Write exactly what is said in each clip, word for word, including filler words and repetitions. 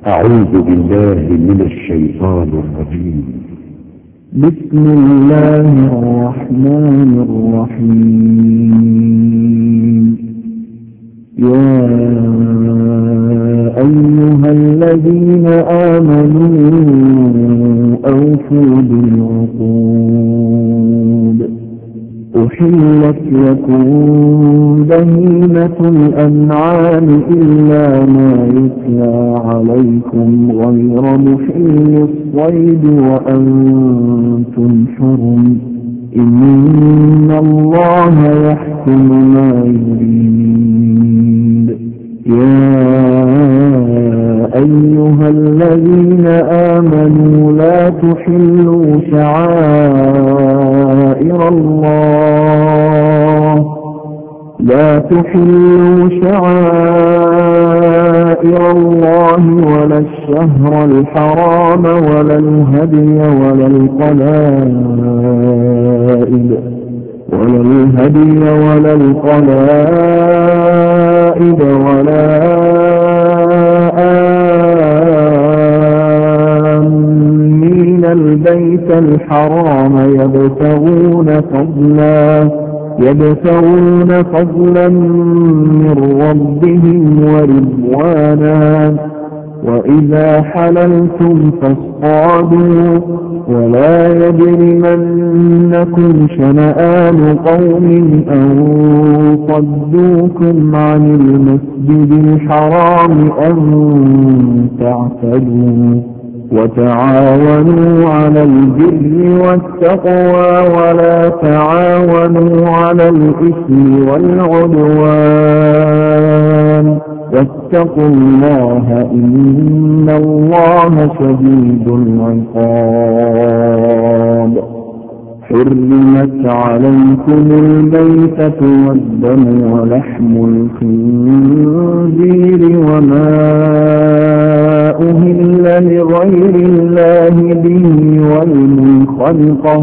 أعوذ بالله من الشيطان الرجيم. بسم الله الرحمن الرحيم. يا أيها الذين آمنوا أوفوا بالعقود. أحلت لكم بهيمة الأنعام إلا ما يتلى عليكم غير محل الصيد وأنتم حرم. إن الله يحكم ما يريد. يا أيها الذين آمنوا لا تحلوا شعائر الله لا تحلوا شعائر الله ولا الشهر الحرام ولا الهدي ولا القلائد ولا الهدي ولا القلائد ولا آمين البيت الحرام يبتغون فضلا يبتغون فضلا من ربهم ورضوانا. وإذا حللتم فاصطادوا ولا يجرمنكم شنآن قوم أن صدوكم عن المسجد الحرام أن تعتدوا. وتعاونوا على البر والتقوى ولا تعاونوا على الإثم والعدوان. واتقوا الله إن الله شديد العقاب. حرمت عليكم الميتة والدم ولحم الخنزير وما أهل لغير الله به والمنخنقة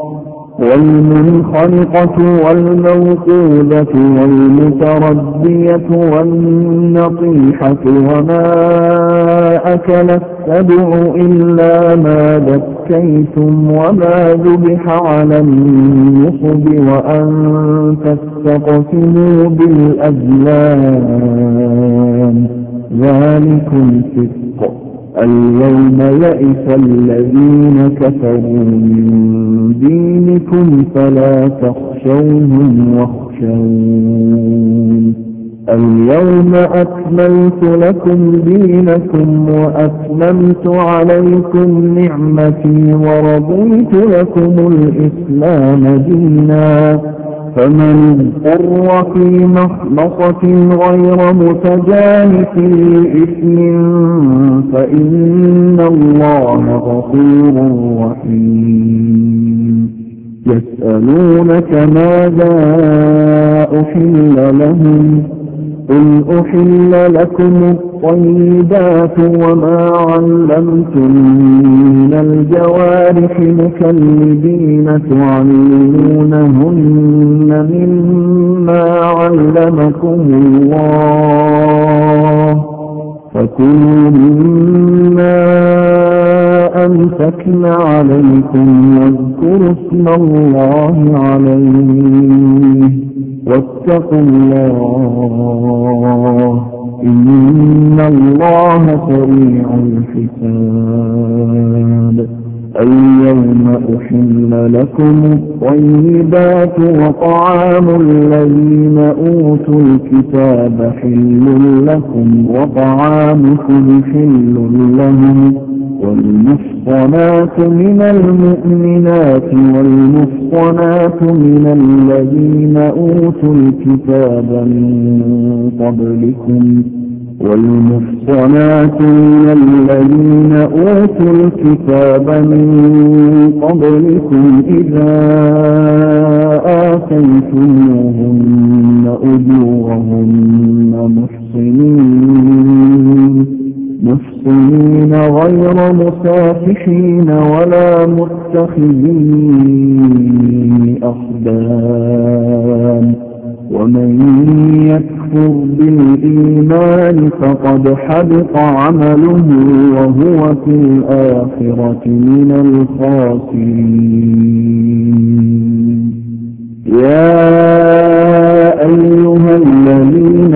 والمنخنقة والموقوذة والمتردية والنطيحة وما أكل السبع إلا ما ذكيتم وما ذبح على النصب وأن تستقسموا بالأزلام ذلكم فسق. اليوم يئس الذين كفروا من دينكم فلا تخشوهم واخشون. اليوم أكملت لكم دينكم وأتممت عليكم نعمتي ورضيت لكم الإسلام دينا. فمن اضطر في مخمصة غير متجانف لإثم فإن الله غفور رحيم. يسألونك ماذا أحل لهم قل أحل لكم الطيبات وما علمتم من الجوارح مكلبين تعلمونهن مما علمكم الله فكلوا مما أمسكن عليكم واذكروا اسم الله عليه واتقوا الله إن الله سريع الحساب. اليوم أحل لكم الطيبات وطعام الذين أوتوا الكتاب حل لكم وطعامكم حل لهم. والمحصنات من المؤمنات والمحصنات من الذين أوتوا الكتاب من قبلكم والمحصنات من الذين أوتوا الكتاب من قبلكم إذا آتيتموهن أجورهن محصنين محصنين غير مسافحين ولا متخذي أخدان ومن يكفر بالإيمان فقد حبط عمله وهو في الآخرة من الخاسرين. يا أيها الذين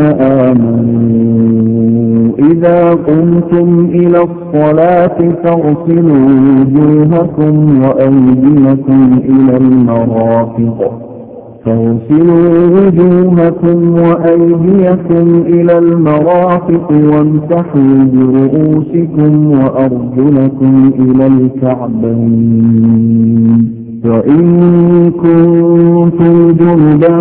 آمنوا إذا قمتم إلى الصلاة فاغسلوا وجوهكم وأيديكم إلى المرافق فاغسلوا وجوهكم وأيديكم إلى المرافق وامسحوا برؤوسكم وأرجلكم إلى الكعبين وإن كنتم جنبا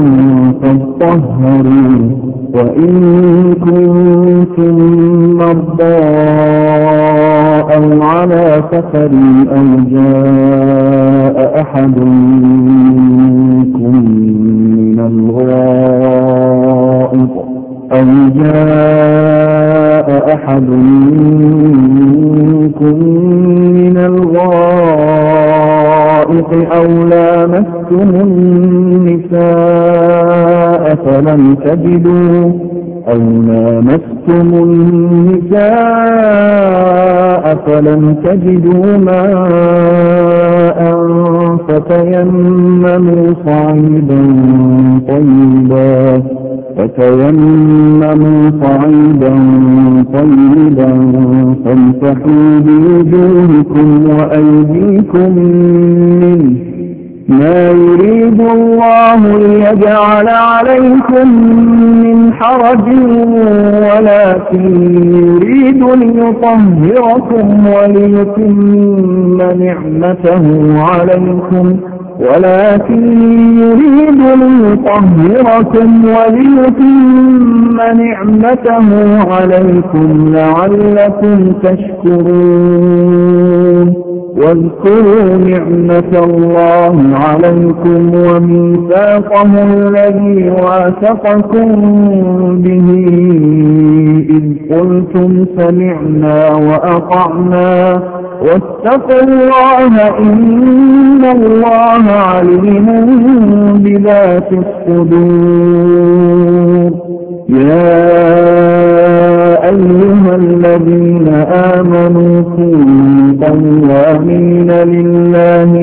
فاطهروا وإن كنتم مرضى أو على سفر أو جاء أحد منكم من الغائط أو جاء أحد منكم من الغائط أو لامستم النساء فلم تجدوا أو لامستم النساء فلم تجدوا ماء فتيمموا صعيدا طيبا فتيمموا صعيدا طيبا فامسحوا بوجوهكم وأيديكم منه ما يريد الله ليجعل عليكم من حرج ولكن يريد ليطهركم وليتم نعمته عليكم ولكن يريد ليطهركم وليتم نعمته عليكم لعلكم تشكرون. واذكروا نعمة الله عليكم وميثاقه الذي واثقكم به إذ قلتم سمعنا وأطعنا واتقوا الله إن الله عليم بذات الصدور. يا أيها الذين آمنوا كونوا قوامين لله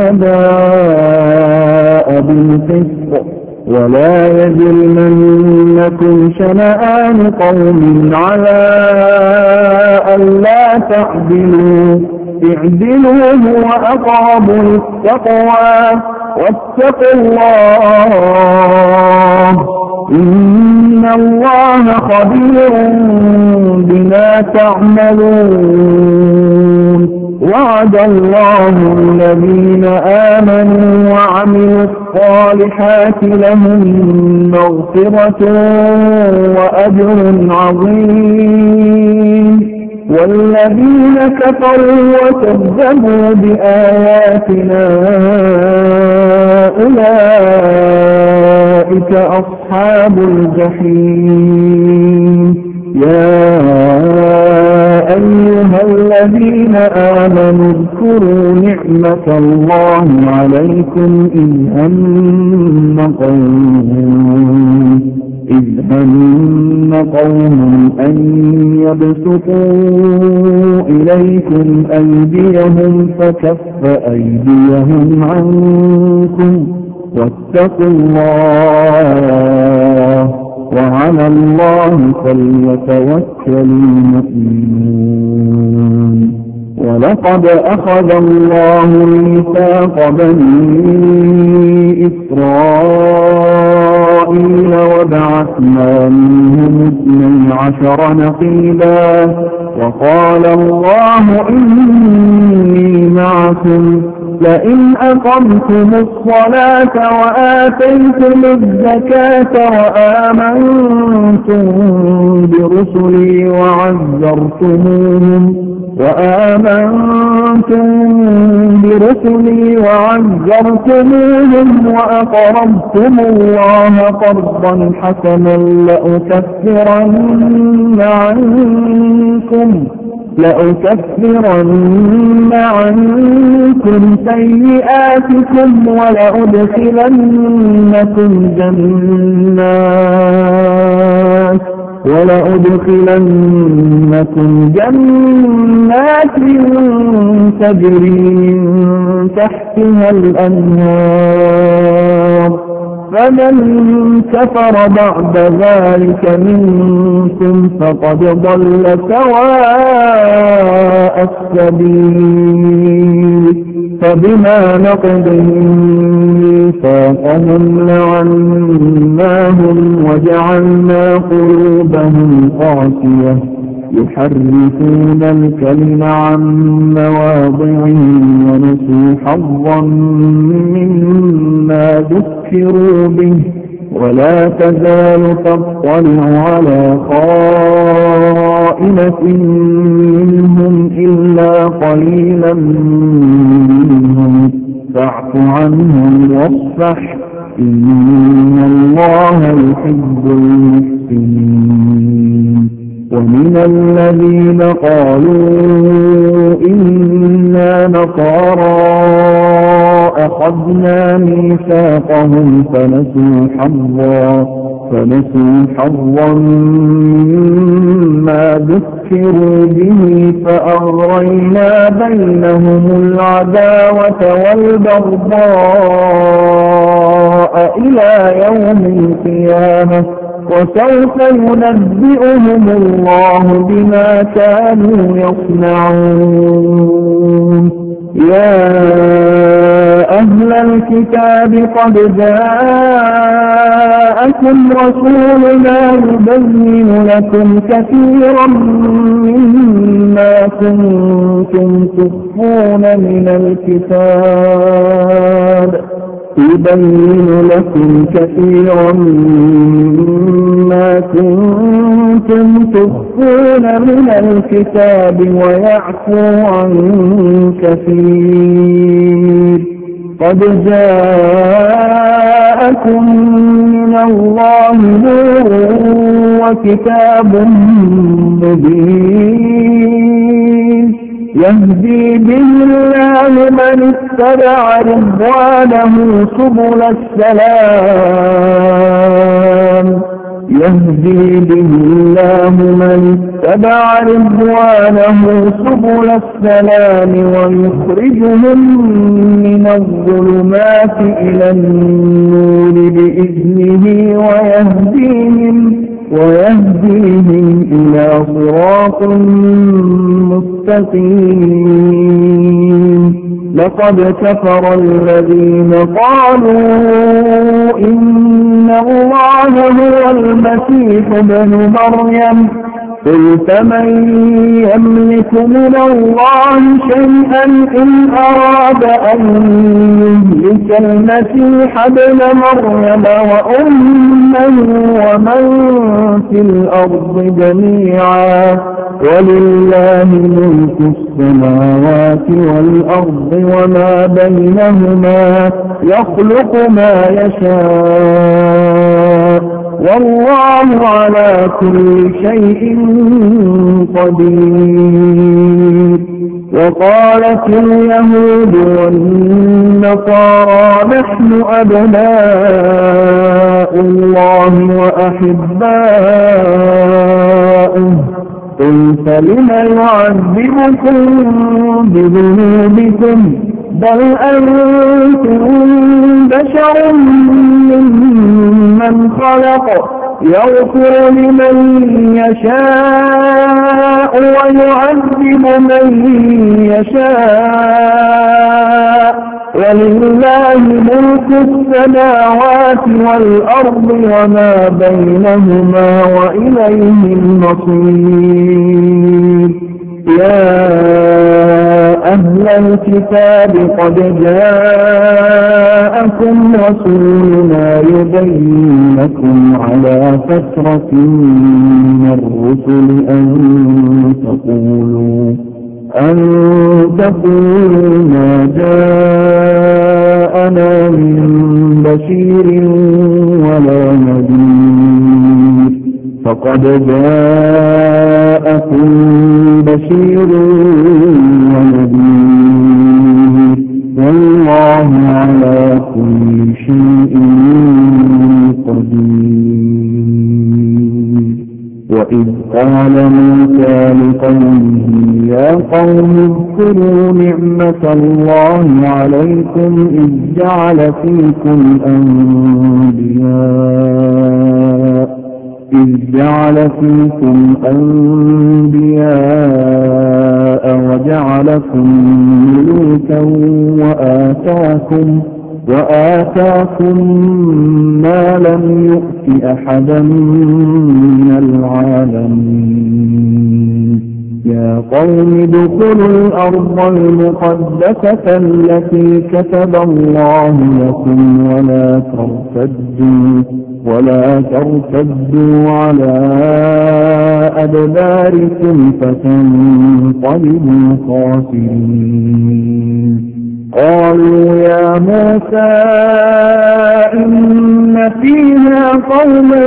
شهداء بالقسط ولا يجرمنكم شنآن قوم على ألا تعدلوا اعدلوا هو أقرب للتقوى واتقوا الله إن الله خبير بما تعملون. وعد الله الذين آمنوا وعملوا الصالحات لهم مغفرة وأجر عظيم والذين كفروا وكذبوا بآياتنا أولئك أصحاب الجحيم. يا أيها الذين آمنوا اذكروا نعمة الله عليكم إذ هم قوم إذ هم قوم أن يبسطوا إليكم أيديهم فكف أيديهم عنكم واتقوا الله وعلى الله فليتوكل المؤمنون. ولقد أخذ الله ميثاق بني إسرائيل وبعثنا منهم اثني عشر نقيبا وقال الله إني معكم لئن أقمتم الصلاة وآتيتم الزكاة وآمنتم برسلي وعزرتموهم وآمنتم برسلي وعزرتموهم وأقرضتم الله قرضا حسنا لأكفرن عنكم لأكفرن عنكم سيئاتكم ولأدخلنكم جنات ولأدخلنكم جنات تجري من تحتها الأنهار فمن كفر بعد ذلك منكم فقد ضل سواء السبيل فبما نقضهم ميثاقهم لعناهم وجعلنا قلوبهم قاسية يحرفون الكلم عن مواضعه ونسوا حظا مما ذكروا به ولا تزال تطلع على خائنة منهم إلا قليلا منهم فاعف عنهم واصفح إن الله يحب المحسنين ومن الذين قالوا إنا نصارى أخذنا ميثاقهم فنسوا حظا فنسوا حظا مما ذكروا به فأغرينا بينهم العداوة والبغضاء إلى يوم القيامة وسوف ينبئهم الله بما كانوا يصنعون يا أهل الكتاب قد جاءكم رسولنا يبين لكم كثيرا مما كنتم تخفون من الكتاب يبين لكم كثيرا مما كنتم تخفون من الكتاب ويعفو عن كثير قد جاءكم من الله نور وكتاب مبين يهدي به الله من اتبع رضوانه سبل السلام يهدي به الله من اتبع رضوانه سبل السلام ويخرجهم من الظلمات إلى النور بإذنه ويهديهم ويهديهم إلى صراط مستقيم لقد كفر الذين قالوا إن الله هو المسيح ابن مريم قل فمن يملك من الله شيئا إن أراد أن يهلك المسيح ابن مريم وأمه ومن في الأرض جميعا ولله ملك السماوات والأرض وما بينهما يخلق ما يشاء والله على كل شيء قدير وقالت اليهود والنصارى نحن أبناء الله وأحباؤه قل فلم يعذبكم بذنوبكم بل أنتم بشر ممن خلق يغفر لمن يشاء ويعذب من يشاء ولله ملك السماوات والأرض وما بينهما وإليه المصير يا أهل الكتاب قد جاءكم رسولنا يبين لكم على فترة من الرسل أن تقولوا أن تقولوا ما جاءنا من بشير ولا نذير فقد جاءكم بشير ونذير والله على كل شيء قدير. وإذ قال موسى لقومه يا قوم اذكروا نعمة الله عليكم إذ جعل فيكم أنبياء إذ جعل فيكم أنبياء وجعلكم ملوكا وآتاكم وآتاكم ما لم يؤت أحدا من العالمين. يا قوم ادخلوا الأرض المقدسة التي كتب الله لكم ولا ترتدوا ولا ترتدوا على أدباركم فتنقلبوا خاسرين. قالوا يا موسى إن فيها قوما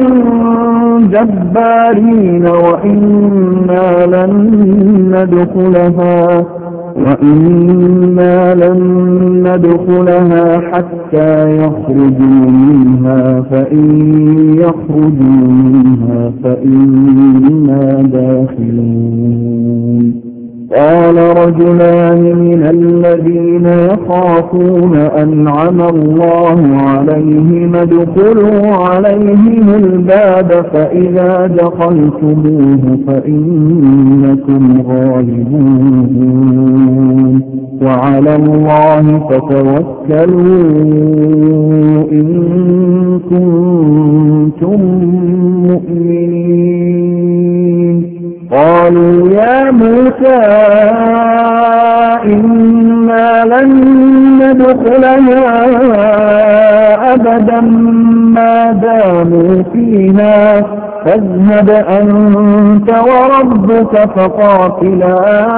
جبارين وإنا لن ندخلها وإنا لن ندخلها حتى يخرجوا منها فإن يخرجوا منها فإنا داخلون. قال رجلان من الذين يخافون أنعم الله عليهم ادخلوا عليهم الباب فإذا دخلتموه فإنكم غالبون وعلى الله فتوكلوا إن كنتم مؤمنين. قالوا يا موسى إنا لن ندخلها أبدا ما داموا فيها فاذهب أنت وربك فقاتلا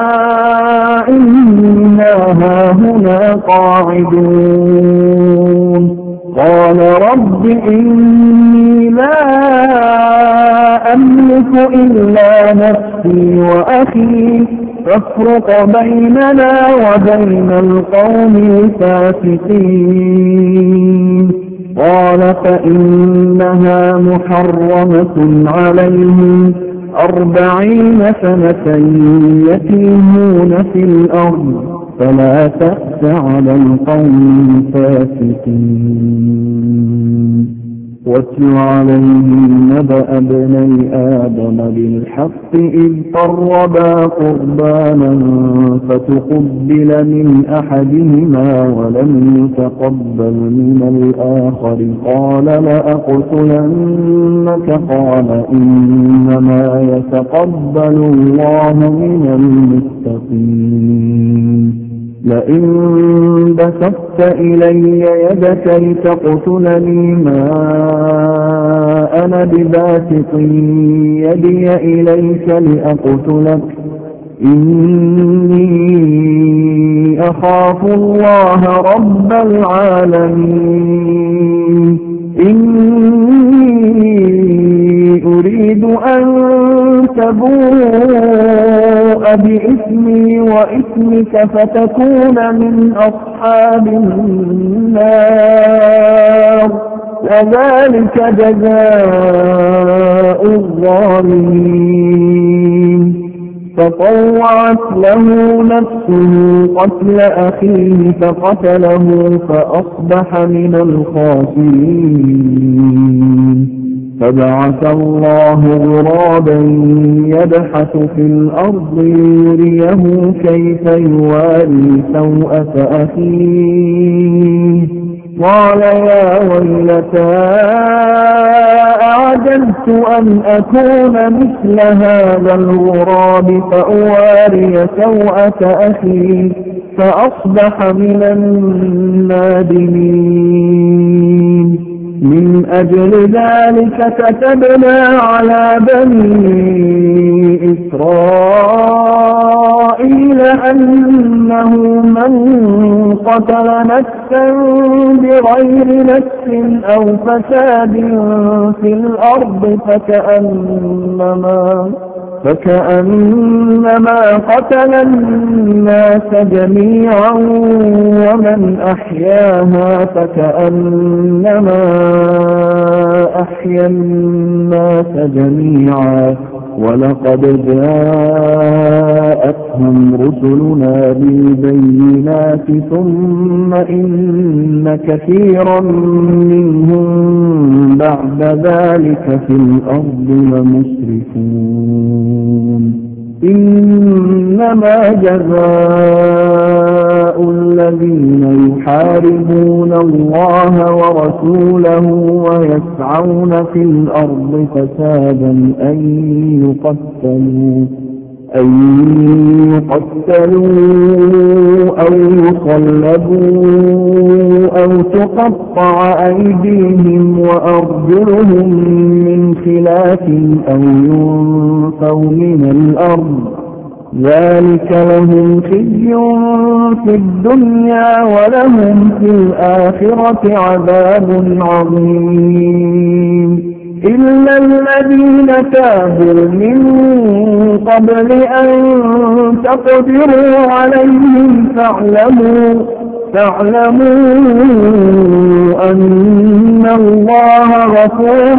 إنا هاهنا قاعدون. قال رب إني لا أملك إلا نفسي وأخي فافرق بيننا وبين القوم الفاسقين. قال فإنها محرمة عليهم أربعين سنة يتيمون في الأرض فلا تأس على القوم الفاسقين. واتل عليهم نبأ ابني آدم بالحق إذ قربا قربانا فتقبل من أحدهما ولم يتقبل من الآخر قال لأقتلنك قال إنما يتقبل الله من المتقين. لئن بسطت إلي يدك لتقتلني ما أنا بباسط يدي إليك لأقتلك إني أخاف الله رب العالمين. إني أريد أن تبوء بإثمي وإثمك فتكون من أصحاب النار وذلك جزاء الظالمين. فطوعت له نفسه قتل أخيه فقتله فأصبح من الخاسرين. فبعث الله غرابا يبحث في الأرض ليريه كيف يواري سوءة أخيه قال يا ويلتى أعجزت أن أكون مثل هذا الغراب فأواري سوءة أخي فأصبح من النادمين. من أجل ذلك كتبنا على بني إسرائيل أنه من قتل نفسا بغير نفس أو فساد في الأرض فكأنما, فكأنما قتل الناس جميعا ومن أحياها فكأنما أحيا الناس جميعا ولقد جاءتهم رسلنا بالبينات ثم إن كثيرا منهم بعد ذلك في الأرض لمسرفون إنما جزاء الذين يحاربون الله ورسوله ويسعون في الأرض فسادا أن يقتلوا أن يقتلوا أو يصلبوا أو تقطع أيديهم وأرجلهم من خلاف أو ينفوا من الأرض ذلك لهم خزي في الدنيا ولهم في الآخرة عذاب عظيم إلا الذين تابوا من قبل أن تقدروا عليهم فاعلموا فاعلموا أن الله غفور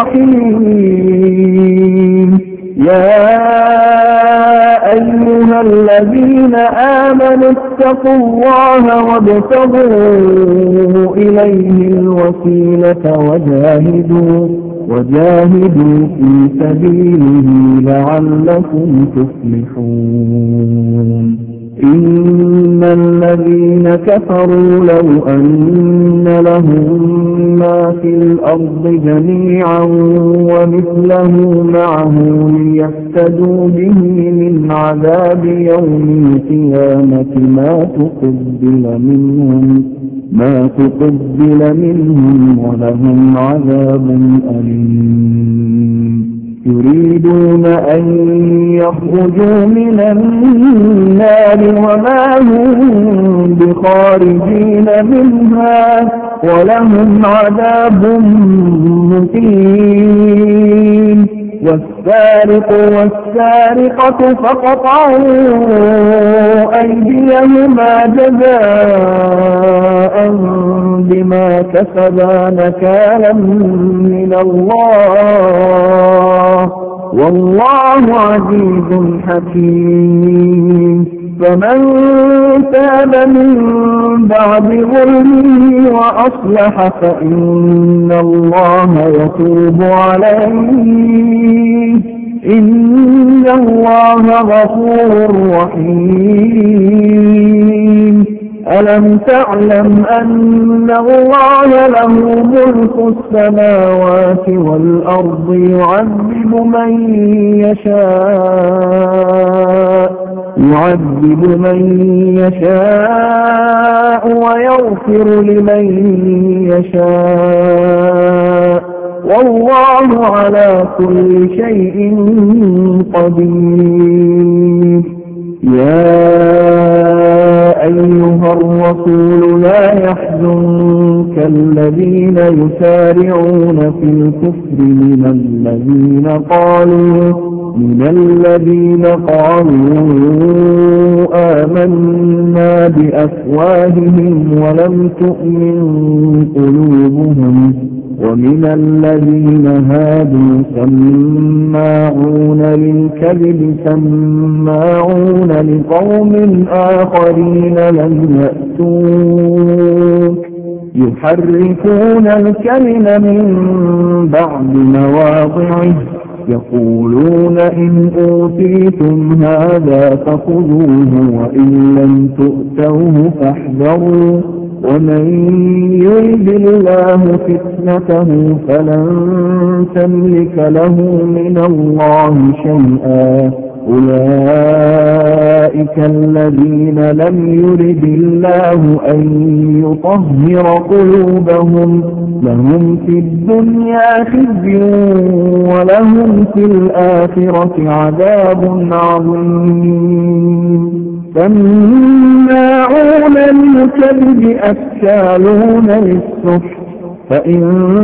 رحيم يا أيها الذين آمنوا اتقوا الله وابتغوا إليه الوسيلة وجاهدوا وجاهدوا في سبيله لعلكم تفلحون إن الذين كفروا لو أن لهم ما في الأرض جميعا ومثله معه ليفتدوا به من عذاب يوم القيامة ما تقبل منهم ما تقبل منهم ولهم عذاب أليم يريدون أن يخرجوا من النار وما هم بخارجين منها ولهم عذاب مقيم والسارق والسارقة فقطعوا أيديهما جزاء بما كسبا نكالا من الله والله عزيز حكيم فمن تاب من بعد ظلمه وأصلح فإن الله يتوب عليه إن الله غفور رحيم ألم تعلم أن الله له ملك السماوات والأرض يعذب من يشاء يعذب من يشاء ويغفر لمن يشاء والله على كل شيء قدير يا أيها الرسول لا يحزنك الذين يسارعون في الكفر من الذين قالوا من الذين قالوا آمنا بأفواههم ولم تؤمن قلوبهم ومن الذين هادوا سماعون للكذب سماعون لقوم آخرين لم يأتوك يحرفون الكلم من بعد مواضعه يقولون إن أوتيتم هذا فخذوه وإن لم تؤتوه فاحذروا ومن يرد الله فتنته فلن تملك له من الله شيئا أولئك الذين لم يرد الله أن يطهر قلوبهم لهم في الدنيا خزي ولهم في الآخرة عذاب عظيم سماعون للكذب أكالون للسحت فإن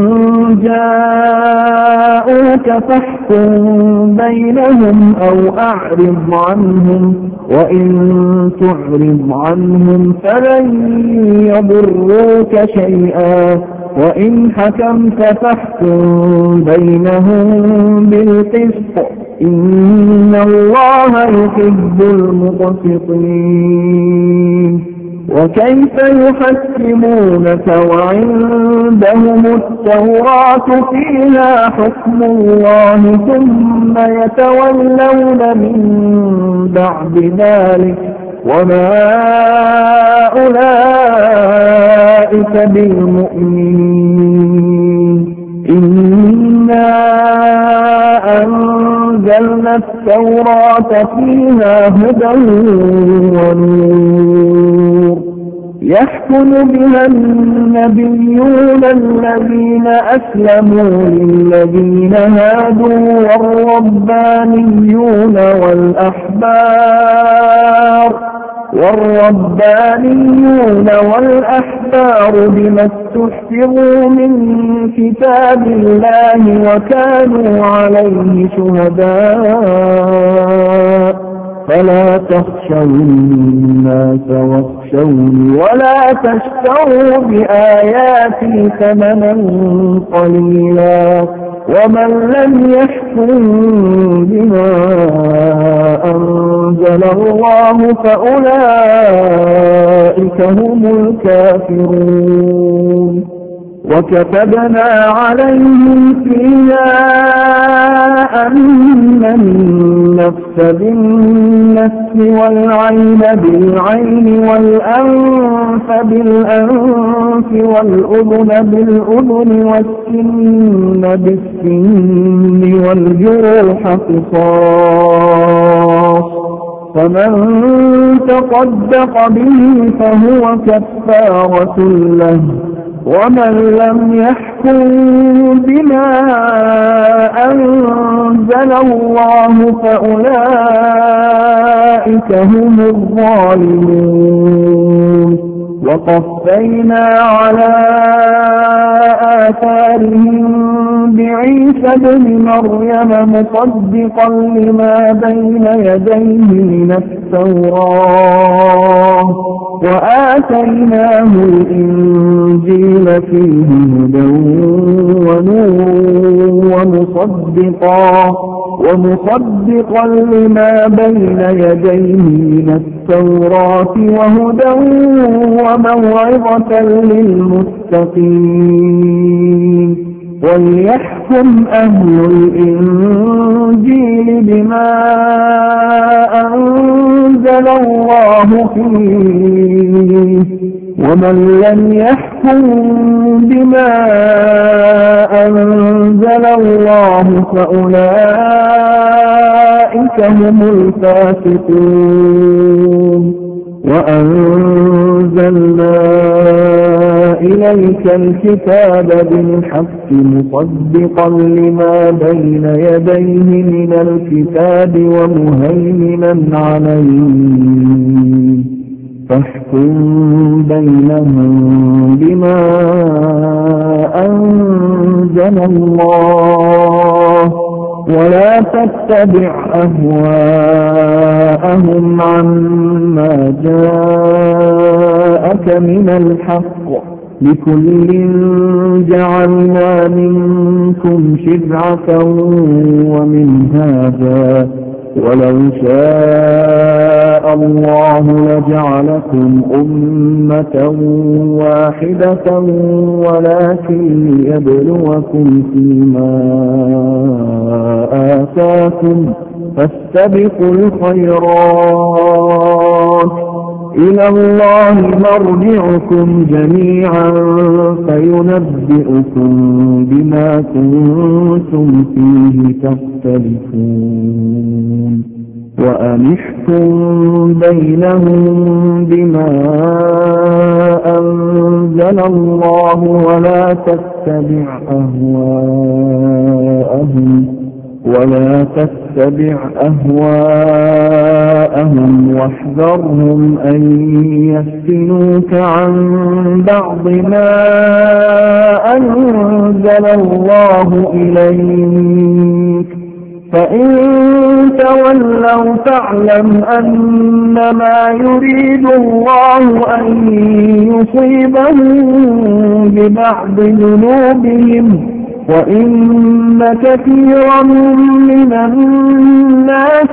جاءوك فاحكم بينهم أو أعرض عنهم، وإن تعرض عنهم فلن يضروك شيئا، وإن حكمت فاحكم بينهم بالقسط، إن الله يحب المقسطين. وكيف يحكمونك وعندهم التوراة فيها حكم الله ثم يتولون من بعد ذلك وما أولئك بالمؤمنين. إنا أنزلنا التوراة فيها هدى ونور، يحكم بها النبيون الذين أسلموا للذين هادوا والربانيون والأحبار والربانيون والأحبار بما استحفظوا من كتاب الله وكانوا عليه شهداء، فلا تخشوا الناس واخشوني ولا تشتروا بآياتي ثمنا قليلا، ومن لم يحكم بما أنزل الله فأولئك هم الكافرون. وكتبنا عليهم فيها أن النفس بالنفس والعين بالعين والأنف بالأنف والأذن بالأذن والسن بالسن والجروح قصاص، فمن تصدق به فهو كفارة له، ومن لم يحكم بما أنزل الله فأولئك هم الظالمون. وقفينا على آثارهم بعيسى ابن مريم مصدقا لما بين يديه من التوراة، وآتيناه الإنجيل فيه هدى ونور ومصدقا ومصدقا لما بين يديه من التوراة وهدى وموعظة للمتقين. وليحكم أهل الإنجيل بما أنزل الله فيه، ومن لم يحكم بما أنزل الله فأولئك هم الفاسقون. وأنزلنا إليك الكتاب بالحق مصدقا لما بين يديه من الكتاب ومهيمنا عليه، فاحكم بينهم بما أنزل الله، ولا تتبع أهواءهم عما جاءك من الحق، لكل جعلنا منكم شرعة ومنهاجا، ولو شاء الله لجعلكم أمة واحدة ولكن ليبلوكم فيما آتاكم، فاستبقوا الخيرات، إلى الله مرجعكم جميعا فينبئكم بما كنتم فيه تختلفون. وأنحكم بينهم بما أنزل الله ولا تتبع أهواءهم، ولا تتبع أهواءهم واحذرهم أن يفتنوك عن بعض ما أنزل الله إليك فإن تولوا فاعلم أنما يريد الله أن يصيبهم ببعض ذنوبهم وإن كثيرا من الناس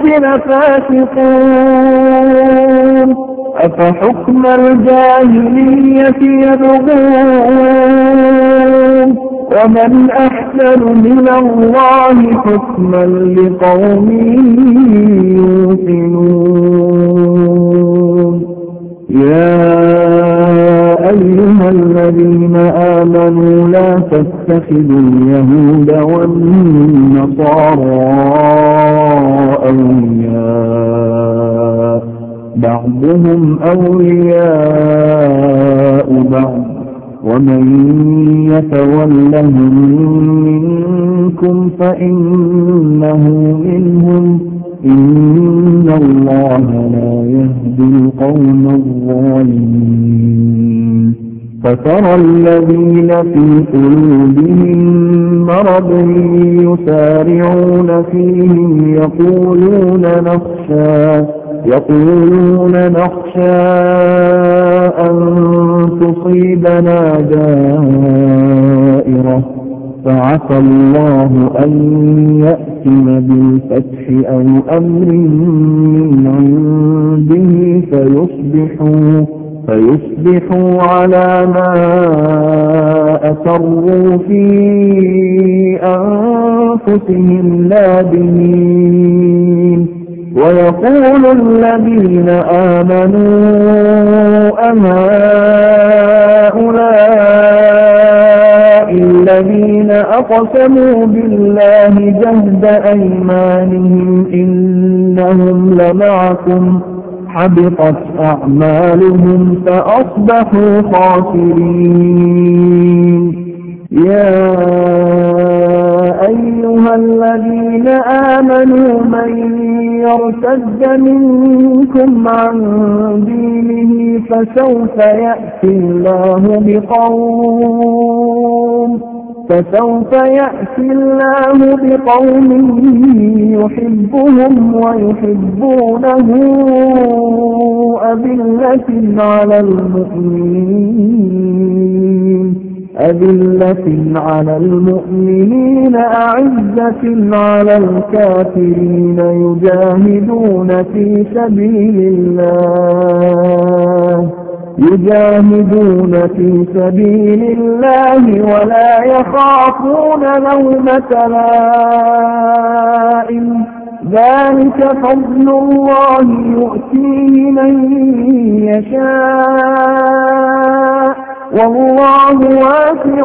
لفاسقون أفحكم الجاهلية يبغون ومن أحسن من الله حكما لقوم يوقنون يا أيها الذين آمنوا لا تتخذوا اليهود والنصارى أولياء بعضهم أولياء بعض ومن يتولهم منكم فإنه منهم إن الله لا يهدي القوم الظالمين فترى الذين في قلوبهم مرض يسارعون فيهم يقولون نخشى يقولون نخشى أن تصيبنا دائرة فعسى الله أن يأتم بالفتح أو أمر من عنده فيصبحوا فيصبحوا على ما أسروا في أنفسهم نادمين ويقول الذين آمنوا أهؤلاء الذين أقسموا بالله جهد أيمانهم إنهم لمعكم حبطت أعمالهم فأصبحوا خاسرين يا أيها الذين آمنوا من يرتد منكم عن دينه فسوف يأتي الله بقوم فسوف يأتي الله بقوم يحبهم ويحبونه أذلة على المؤمنين أذلة على المؤمنين أعزة على الكافرين يجاهدون في سبيل الله يجاهدون في سبيل الله ولا يخافون لومة لائم ذلك فضل الله يؤتيه من يشاء والله واسع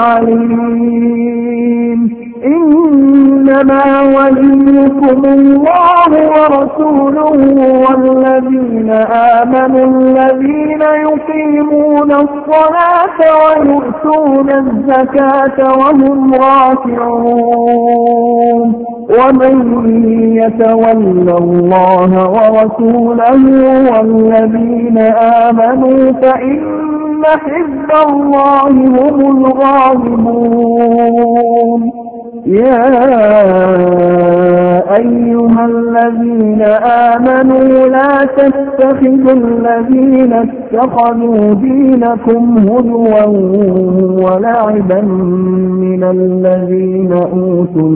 عليم إنما وليكم الله ورسوله والذين آمنوا الذين يقيمون الصلاة ويؤتون الزكاة وهم راكعون ومن يتول الله ورسوله والذين آمنوا فإن حزب الله هم الغالبون يا أيها الذين آمنوا لا تتخذوا الذين اتخذوا دينكم هزوا ولعبا من الذين أوتوا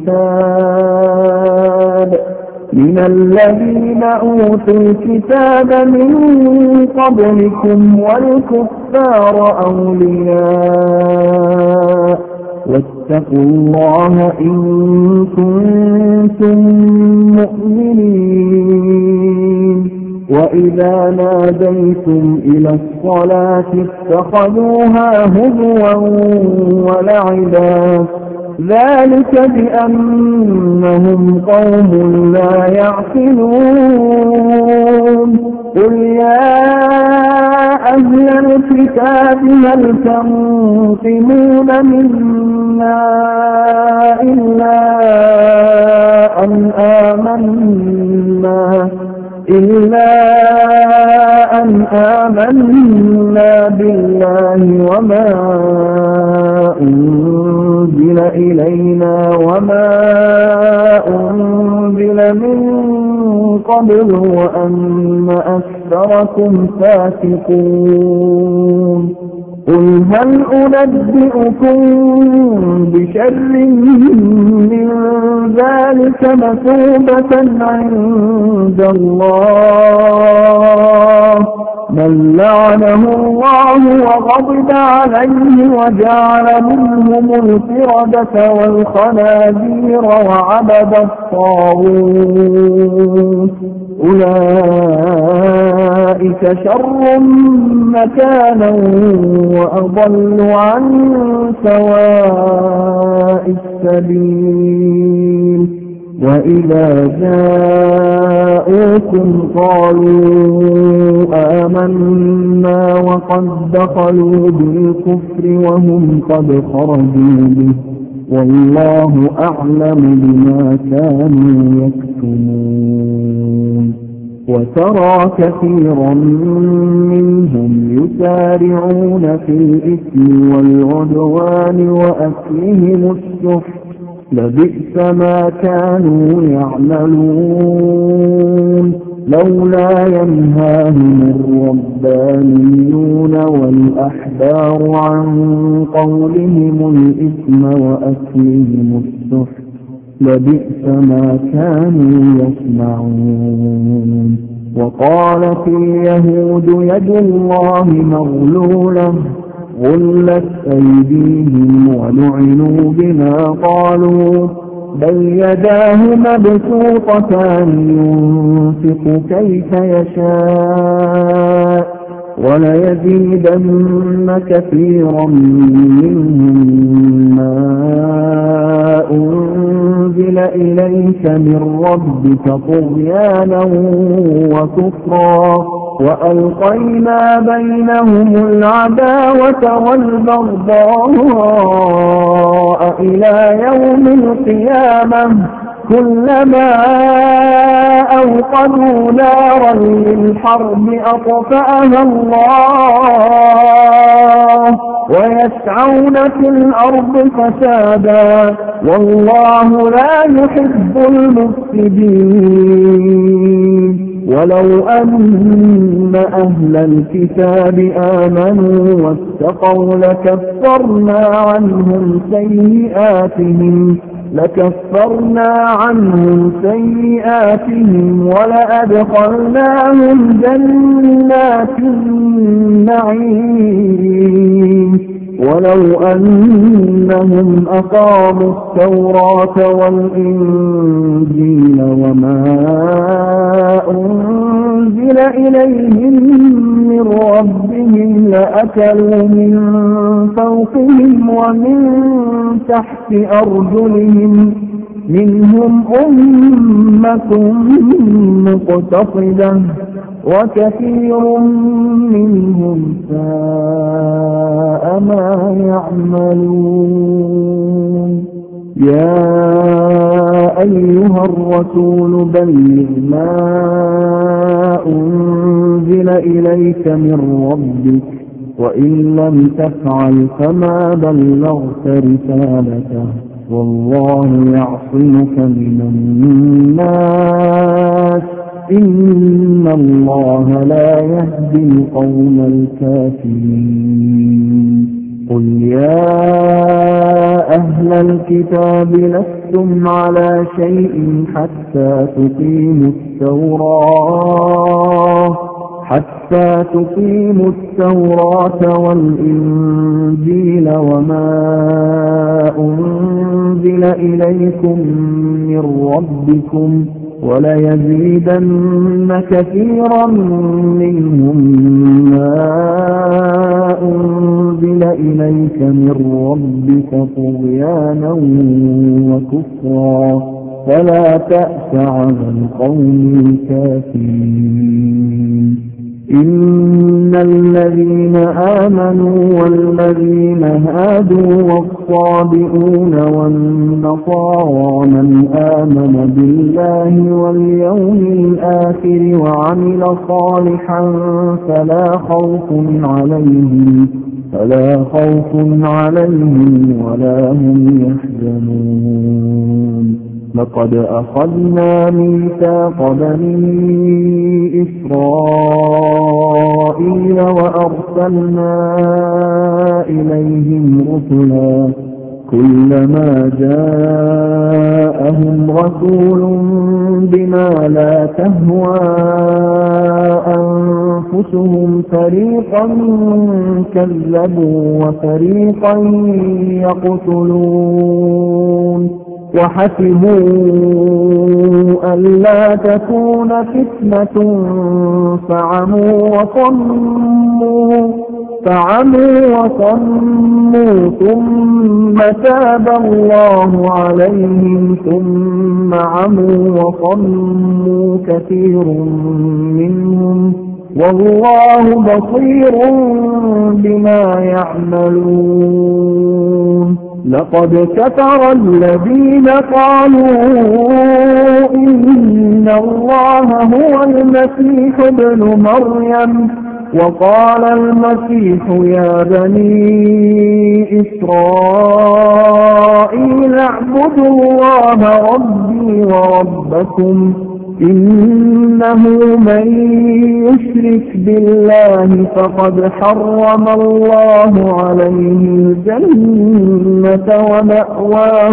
الكتاب من الذين أوتوا الكتاب من قبلكم والكفار أولياء واتقوا الله إن كنتم مؤمنين وإذا ناديتم إلى الصلاة اتخذوها هزوا ولعبا ذلك بأنهم قوم لا يعقلون قل يا أهل الكتاب الكتاب هل تنقمون منا إلا أن آمنا إلا أن آمنا بالله وما أنزل إلينا وما أنزل من قبل وأن أكثركم فاسقون قل هل أنبئكم بشر من ذلك مثوبة عند الله من لعنه الله وغضب عليه وجعل منهم القردة والخنازير وعبد الطاغوت أولئك شر مكانا وأضل عن سواء السبيل وإذا جاءوكم قالوا آمنا وقد دخلوا بالكفر وهم قد خرجوا به والله أعلم بما كانوا يكتمون وترى كثيرا منهم يسارعون في الإثم والعدوان وأكلهم السحت لبئس ما كانوا يعملون لولا ينهاهم الربانيون والأحبار عن قولهم الإثم وأكلهم السحت لبئس ما كانوا يصنعون وقالت اليهود يد الله مغلولة غلت أيديهم ولعنوا بما قالوا بل يداه مبسوطتان ينفق كيف يشاء وليزيدن كثيرا منهم ما أنزل إليك من ربك طغيانا وكفرا وألقينا بينهم العداوة والبغضاء إلى يوم القيامة كلما أوقدوا نارا للحرب أطفأها الله ويسعون في الأرض فسادا والله لا يحب المفسدين ولو أن أهل الكتاب آمنوا واتقوا لكفرنا عنهم سيئاتهم لكفرنا عنهم سيئاتهم ولأدخلناهم جنات النعيم ولو أنهم أقاموا التوراة والإنجيل وما أنزل إليهم من ربهم لأكلوا من فوقهم ومن تحت أرجلهم منهم أمة مقتصدة وكثير منهم ساء ما يعملون يا أيها الرسول بلغ ما أنزل إليك من ربك وإن لم تفعل فما بلغت رسالته والله يعصمك من الناس إن الله لا يهدي القوم الكافرين قل يا أهل الكتاب لستم على شيء حتى تقيموا التوراة حتى تقيموا التوراة والإنجيل وما أنزل إليكم من ربكم وليزيدن كثيرا منهم ما أنزل إليك من ربك طغيانا وكفرا فلا تأس على القوم الكافرين إن الذين الذين آمنوا والذين هادوا والصابئون والنصارى من آمن بالله واليوم الآخر وعمل صالحا فلا خوف عليهم فلا خوف عليهم ولا هم يحزنون لقد أخذنا ميثاق بني إسرائيل وأرسلنا إليهم رسلا كلما جاءهم رسول بما لا تهوى أنفسهم فريقا كذبوا وفريقا يقتلون وحسبوا ألا تكون فتنة فعموا وصموا فعموا وصموا ثم تاب الله عليهم ثم عموا وصموا كثير منهم والله بصير بما يعملون لقد كفر الذين قالوا إن الله هو المسيح ابن مريم وقال المسيح يا بني إسرائيل اعبدوا الله ربي وربكم إنه من يشرك بالله فقد حرم الله عليه الجنة ومأواه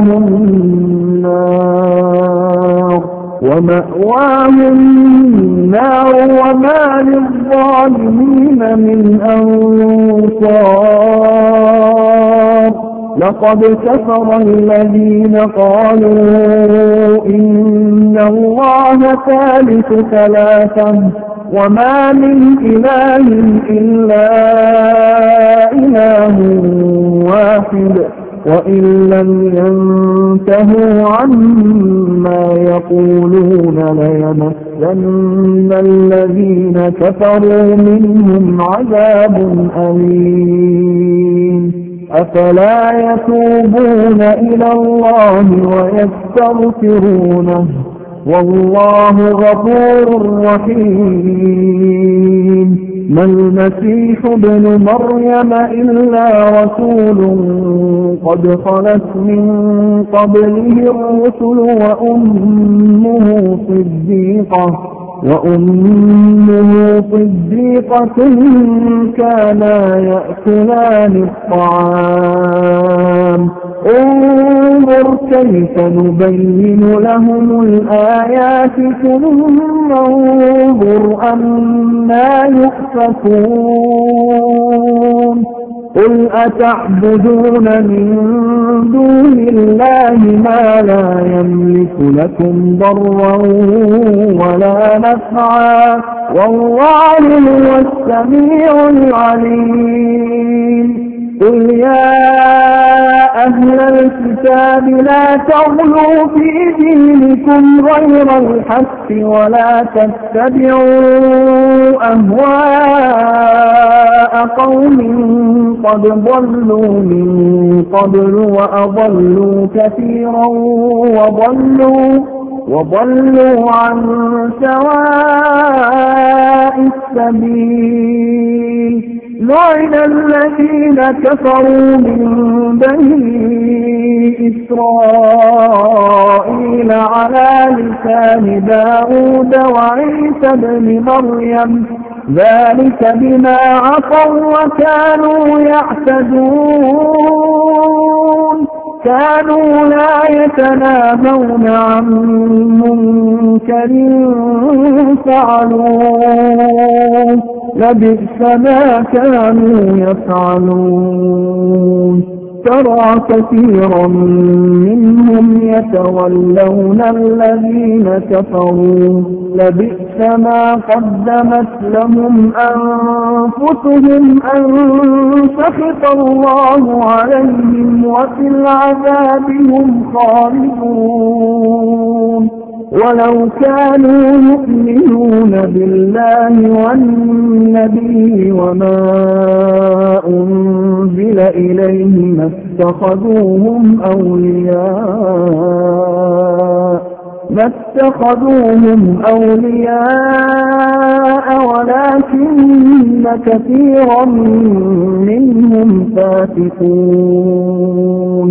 النار ومأواه النار وما للظالمين من أنصار لقد كفر الذين قالوا إن الله ثالث ثلاثة وما من إله إلا إله واحد وإن لم ينتهوا عما يقولون ليمسن الذين كفروا منهم عذاب أليم أفلا يتوبون إلى الله ويستغفرونه والله غفور رحيم ما المسيح ابن مريم إلا رسول قد خلت من قبله الرسل وأمه صديقة وأمه صديقة كانا يأكلان الطعام انظر كيف نبين لهم الآيات ثم انظر أنا يؤفكون قل أتعبدون من دون الله ما لا يملك لكم ضرا ولا نفعا والله هو السميع العليم قل يا أهل الكتاب لا تغلوا في دينكم غير الحق ولا تتبعوا أهواء قوم قد ضلوا من قبل وأضلوا كثيرا وضلوا وضلوا عن سواء السبيل لعن الذين كفروا من بني إسرائيل على لسان داود وعيسى بن مريم ذلك بما عصوا وكانوا يعتدون كانوا لا يتناهون عن منكر فعلوه لبئس ما كانوا يفعلون ترى كثيرا منهم يتولون الذين كفروا لبئس ما قدمت لهم أنفسهم أن سخط الله عليهم وفي العذاب هم خالدون ولو كانوا يؤمنون بالله والنبي وما أنزل إليه ما اتخذوهم أولياء ما اتخذوهم أولياء ولكن كثيرا منهم فاسقون.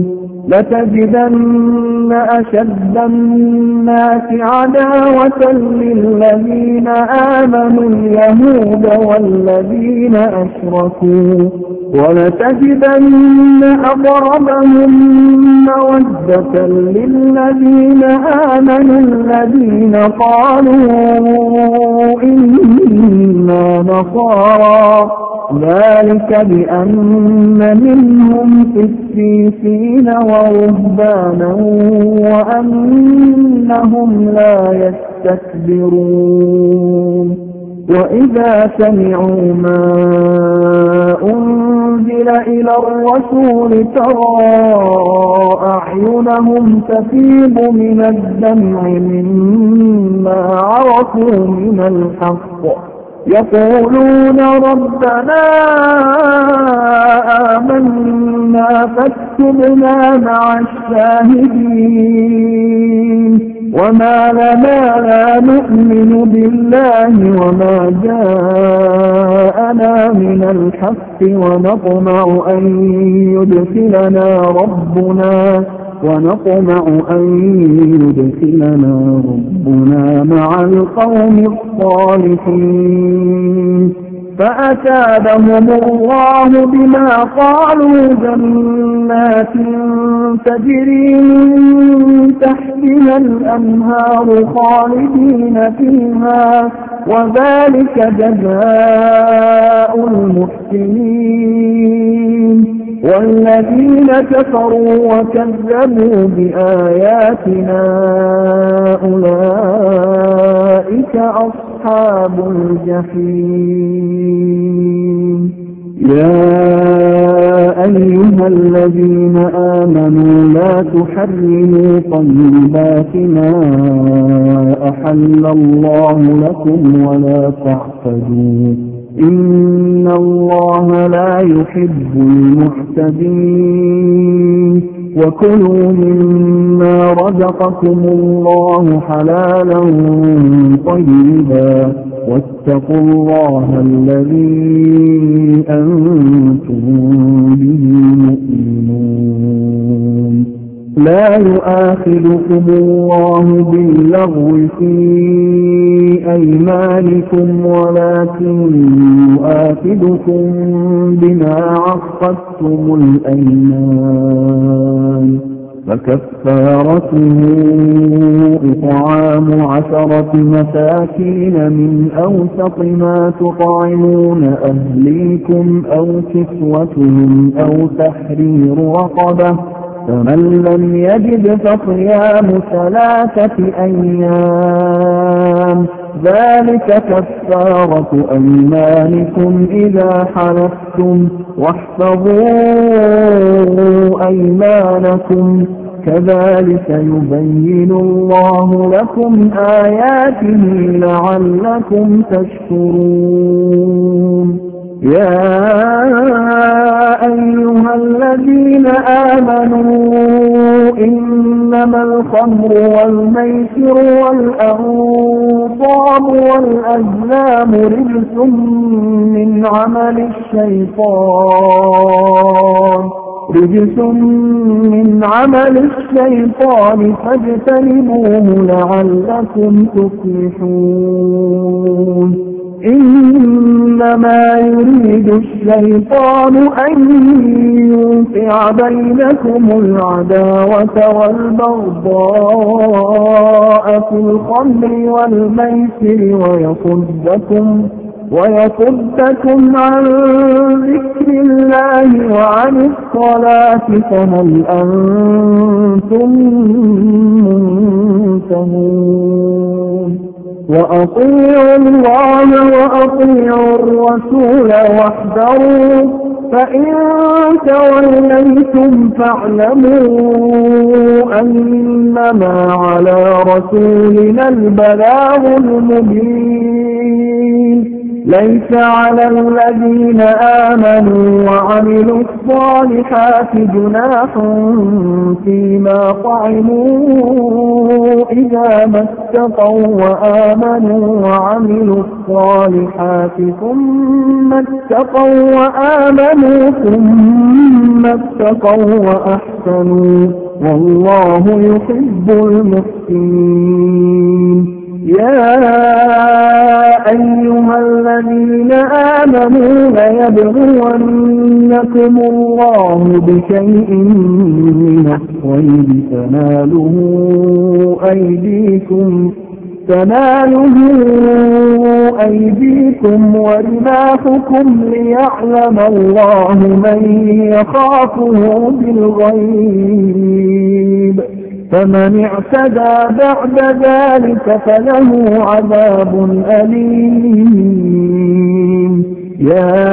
لتجدن أشد الناس عداوة للذين آمنوا اليهود والذين أشركوا ولتجدن أقربهم مودة للذين آمنوا الذين قالوا إنا نصارى ذلك بأن منهم قسيسين ورهبانا وأنهم لا يستكبرون. وإذا سمعوا ما أنزل إلى الرسول ترى أعينهم تفيض من الدمع مما عرفوا من الحق يقولون ربنا آمنا فاكتبنا مع الشاهدين. وما لنا لا نؤمن بالله وما جاءنا من الحق ونطمع أن يدخلنا ربنا ونطمع أن يدخلنا ربنا مع القوم الصالحين. فأثابهم الله بما قالوا جنات تجري من تحتها الأنهار خالدين فيها وذلك جزاء المحسنين. والذين كفروا وكذبوا بآياتنا أولئك أصحاب الجحيم. يا أيها الذين آمنوا لا تحرموا طيبات ما أحل الله لكم ولا تعتدوا إن الله لا يحب المعتدين. وكلوا مما رزقكم الله حلالا طيبا واتقوا الله الذي أنتم به مؤمنون. لا يؤاخذكم الله باللغو في أيمانكم ولكن يؤاخذكم بما عقدتم الأيمان فكفارته إطعام عشرة مساكين من أوسط ما تطعمون أهليكم أو كسوتهم أو تحرير رقبة فمن لم يجد فصيام ثلاثة أيام ذلك كفارة أيمانكم إذا حلفتم واحفظوا أيمانكم كذلك يبين الله لكم آياته لعلكم تشكرون. يا أيها الذين آمنوا إنما الخمر والميسر والأنصاب والأزلام رجس من عمل الشيطان رجس من عمل الشيطان فاجتنبوه لعلكم تفلحون. إنما يريد الشيطان أن يوقع بينكم العداوة والبغضاء في الخمر والميسر ويصدكم ويصدكم عن ذكر الله وعن الصلاة فهل أنتم منتهون. وأطيعوا الله وأطيعوا الرسول واحذروا فإن توليتم فاعلموا أنما على رسولنا البلاغ المبين ليس على الذين آمنوا وعملوا الصالحات جناح فيما طعموا إذا ما اتقوا وآمنوا وعملوا الصالحات ثم اتقوا وآمنوا ثم اتقوا وأحسنوا والله يحب المحسنين. يا أيها الذين آمنوا ليبلونكم الله بشيء من الصيد تناله أيديكم تناله أيديكم ورماحكم ليعلم الله من يخافه بالغيب فمن اعتدى بعد ذلك فله عذاب أليم. يا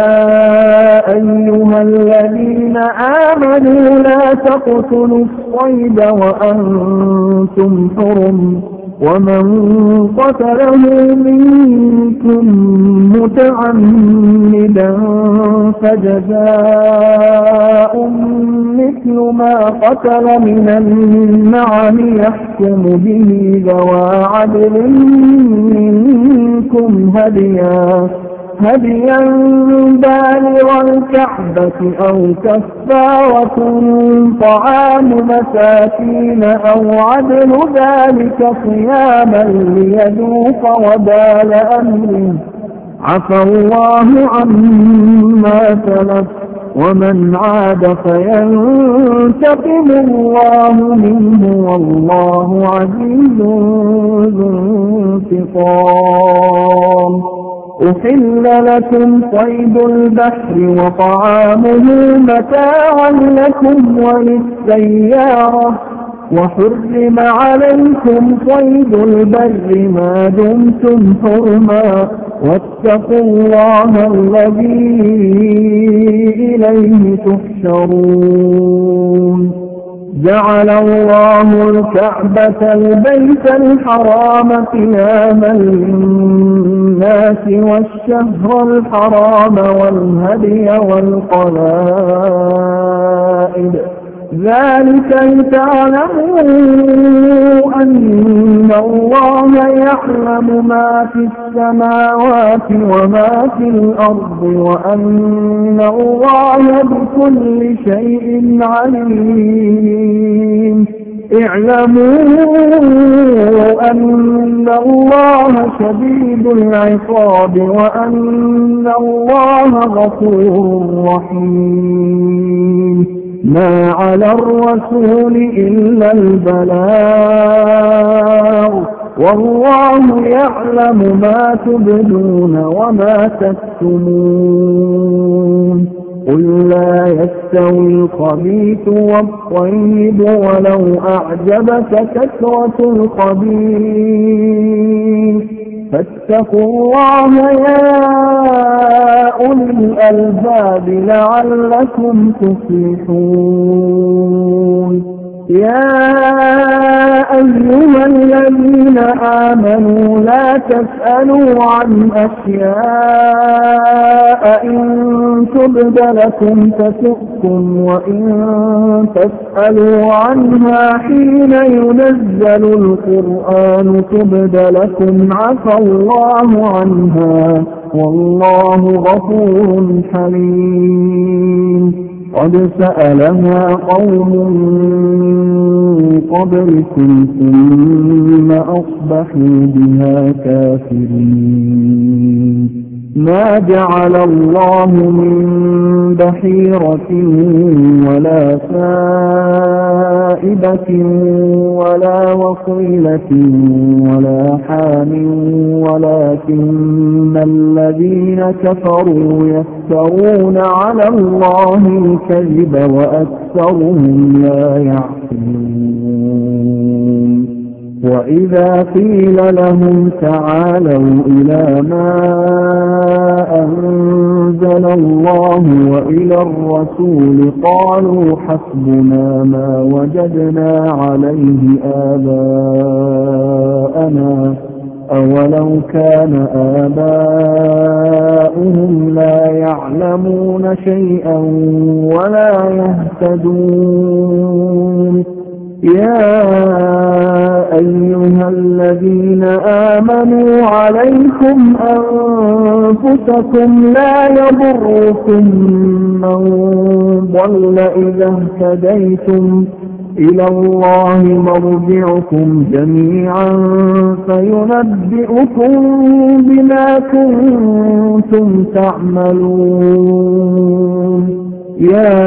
أيها الذين آمنوا لا تقتلوا الصيد وأنتم حرم ومن قتله منكم متعمدا فجزاء مثل ما قتل من النعم يحكم به ذوى عدل منكم هديا هديا بالغ الكعبة أو كفارة طعام مساكين أو عدل ذلك صياما ليذوق وبال أمره عفى الله عما سلف ومن عاد فينتقم الله منه والله عزيز ذو انتقام. أحل لكم صيد البحر وطعامه متاعا لكم وللسيارة وحرم عليكم صيد البر ما دمتم حرما واتقوا الله الذي إليه تحشرون. جعل الله الكعبة البيت الحرام قياما للناس والشهر الحرام والهدي والقلائد ذلك لتعلموا أن الله يعلم ما في السماوات وما في الأرض وأن الله بكل شيء عليم. اعلموا أن الله شديد العقاب وأن الله غفور رحيم. ما على الرسول إلا البلاغ والله يعلم ما تبدون وما تكتمون. قل لا يستوي الخبيث والطيب ولو أعجبك كثرة الخبيث فاتقوا الله يا أولي الألباب لعلكم تفلحون. يا أيها الذين آمنوا لا تسألوا عن أشياء إن تبد لكم تسؤكم وإن تسألوا عنها حين ينزل القرآن تبد لكم عفى الله عنها والله غفور حليم. قد سألها قوم من قبلكم ثم أصبحوا بها كافرين. ما جعل الله من بحيرة ولا سائبة ولا وصيلة ولا حام ولكن الذين كفروا يفترون على الله الكذب وأكثرهم لا يعقلون. وإذا قيل لهم تعالوا إلى ما أنزل الله إلى الرسول قالوا حسبنا ما وجدنا عليه آباءنا أولو كان آباؤهم لا يعلمون شيئا ولا يهتدون يا أيها الذين آمنوا عليكم أنفسكم لا يضركم من ضل إذا اهتديتم إلى الله مرجعكم جميعا فينبئكم بما كنتم تعملون يا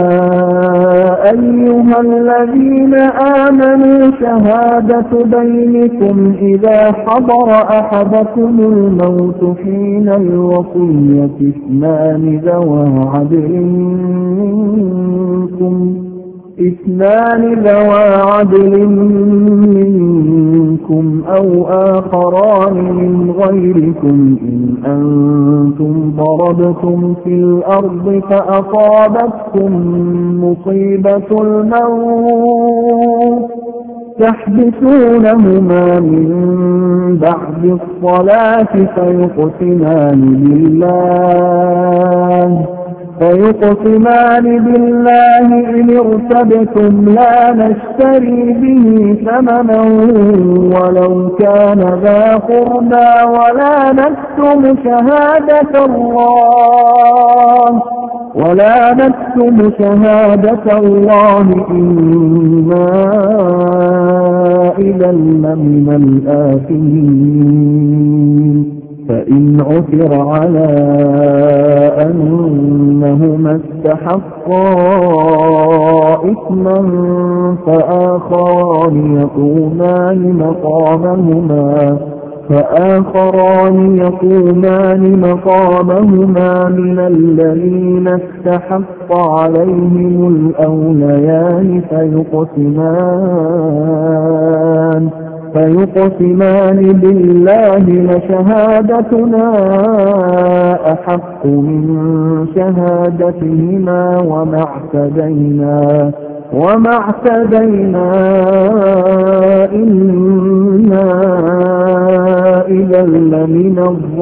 أيها الذين آمنوا شهادة بينكم إذا حضر أحدكم الموت حين الوصية اثنان ذوى عدل منكم اثنان ذوى عدل منكم أو آخران من غيركم إن أنتم ضربتم في الأرض فأصابتكم مصيبة الموت تحبسونهما من بعد الصلاة فيقسمان بالله فيقسمان بالله إن ارتبتم لا نشتري به ثمنا ولو كان ذا قربى ولا نكتم شهادة الله ولا نكتم شهادة الله إنا إذا لمن الآثمين فإن عثر على أنهما استحقا إثما فآخران يقومان مقامهما فآخران يقومان مقامهما من الذين استحق عليهم الأوليان فيقسمان فيقسمان بالله لشهادتنا أحق من شهادتهما وما اعتدينا وما اعتدينا إنا إذا لمن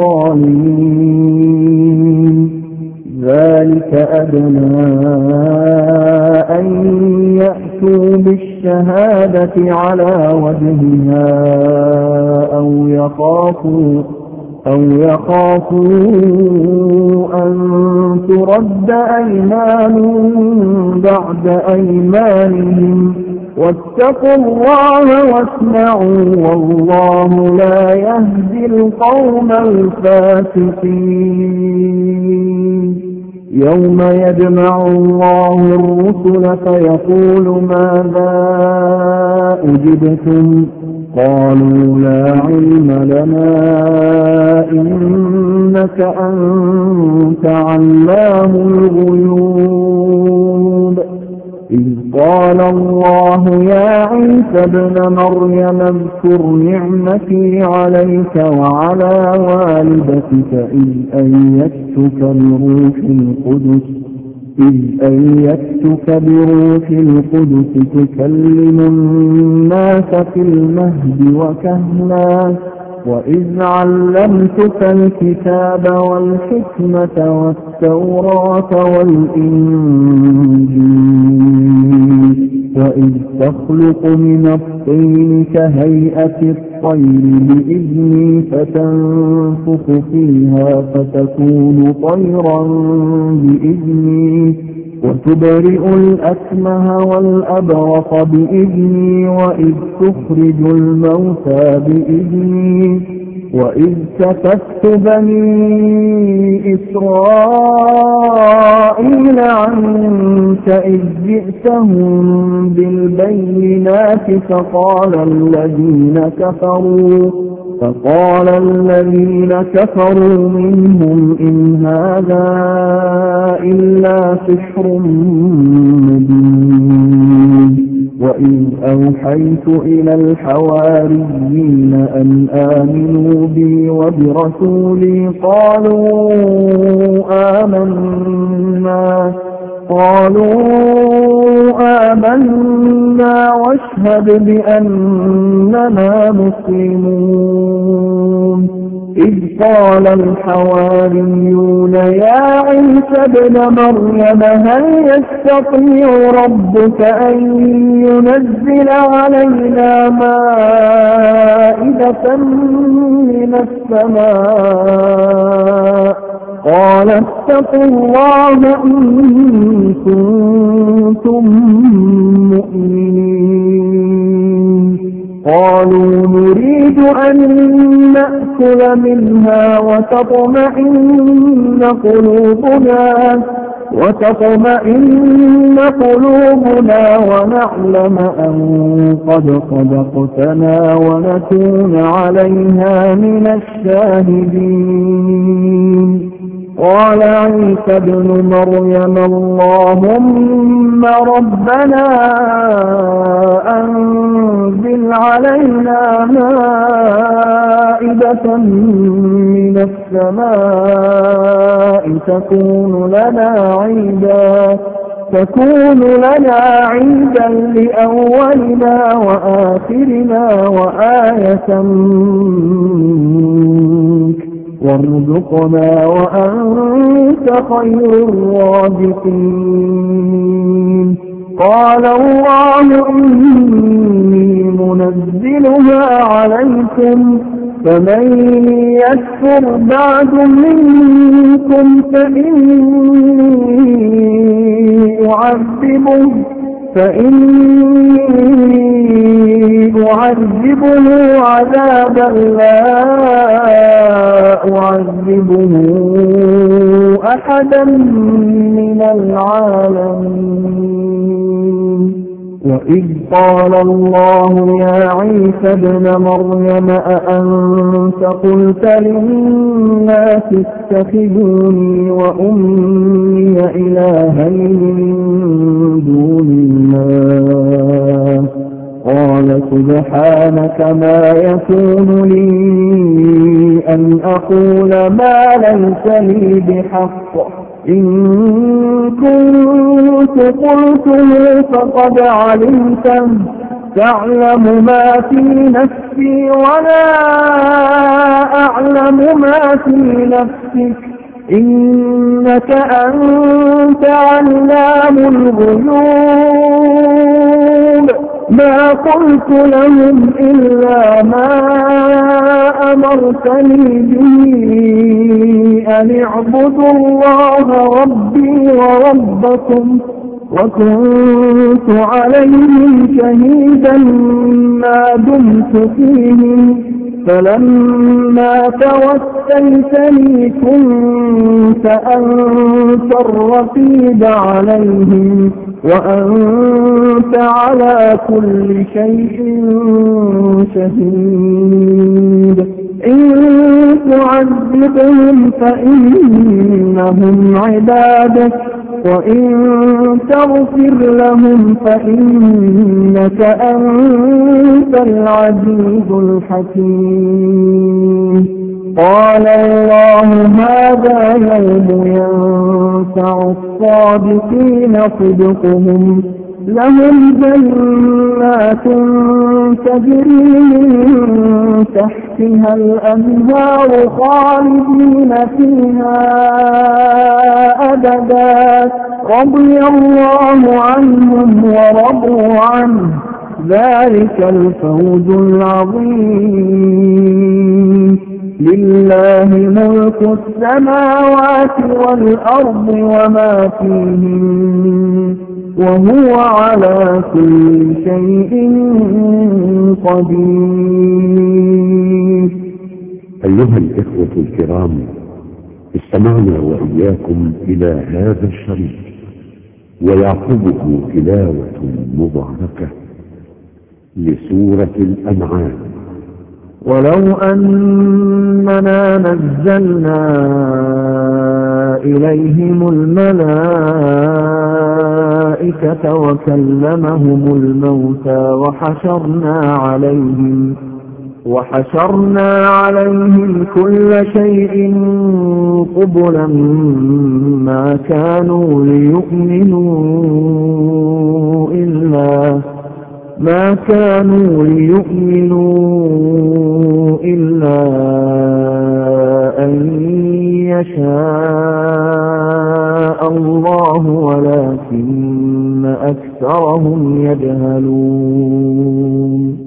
الظالمين ذلك أدنى أن يأتوا بالشهادة على وجهها أو يخافوا أو يخافوا أن ترد أيمان بعد أيمانهم واتقوا الله واسمعوا والله لا يهدي القوم الفاسقين يوم يجمع الله الرسل فيقول ماذا أجبتم قالوا لا علم لنا إنك أنت علام الغيوب إذ قال الله يا عيسى ابن مريم اذكر نعمتي عليك وعلى والدتك إذ أيدتك بروح القدس إذ أيدتك بروح القدس تكلم الناس في المهد وكهلا وإذ علمتك الكتاب والحكمة والتوراة والإنجيل وإذ تخلق من الطين كهيئة الطير بإذني فتنفخ فيها فتكون طيرا بإذني وتبرئ الأكمه والأبرص بإذني وإذ تخرج الموتى بإذني وإذ كففت بني إسرائيل عنك إذ جئتهم بالبينات فقال الذين كفروا فقال الذين كفروا منهم إن هذا إلا سحر مبين وإذ أوحيت إلى الحواريين أن آمنوا بي وبرسولي قالوا آمنا قالوا آمنا واشهد بأننا مسلمون. إذ قال الحواريون يا عيسى ابن مريم هل يستطيع ربك أن ينزل علينا مائدة من السماء؟ قال اتقوا الله إن كنتم مؤمنين. قالوا نريد أن نأكل منها وتطمئن قلوبنا وتطمئن قلوبنا ونعلم أن قد صدقتنا ونكون عليها من الشاهدين. قال عيسى ابن مريم اللهم ربنا أنزل علينا مائدة من السماء تكون لنا عيدا تكون لنا عيدا لأولنا وآخرنا وآية منك وارزقنا وأنت خير الرازقين. قال الله إني منزلها عليكم فمن يكفر بعد منكم فإني أعذبه فإني أعذبه عذابا لا أعذبه أحدا من العالمين. وإذ قال الله يا عيسى ابن مريم أأنت قلت للناس اتخذوني وأمي إلهين من دون الله؟ قال سبحانك ما يكون لي أن أقول ما ليس لي بحق إن كنت قلته فقد علمته تعلم ما في نفسي ولا أعلم ما في نفسك إنك أنت علام الغيوب. ما قلت لهم إلا ما أمرتني به أن اعبدوا الله ربي وربكم وكنت عليهم شهيدا ما دمت فيهم فلما توفيتني كنت أنت الرقيب عليهم وأنت على كل شيء شهيد. إن تعذبهم فإنهم عبادك وإن تغفر لهم فإنك أنت العزيز الحكيم. قال الله هذا يوم ينفع الصادقين صدقهم لهم جنات تجري من تحتها الأنهار خالدين فيها أبدا رضي الله عنهم ورضوا عنه ذلك الفوز العظيم. لله ملك السماوات والأرض وما فيهن وهو على كل شيء قدير. أيها الإخوة الكرام، استمعنا وإياكم إلى هذا الشريط ويعقبه تلاوة مباركة لسورة الأنعام. ولو أننا نزلنا إليهم الملائكة وكلمهم الموتى وحشرنا عليهم وحشرنا عليهم كل شيء قبلا ما كانوا ليؤمنوا إلا ما كانوا ليؤمنوا إلا أن يشاء الله ولكن أكثرهم يجهلون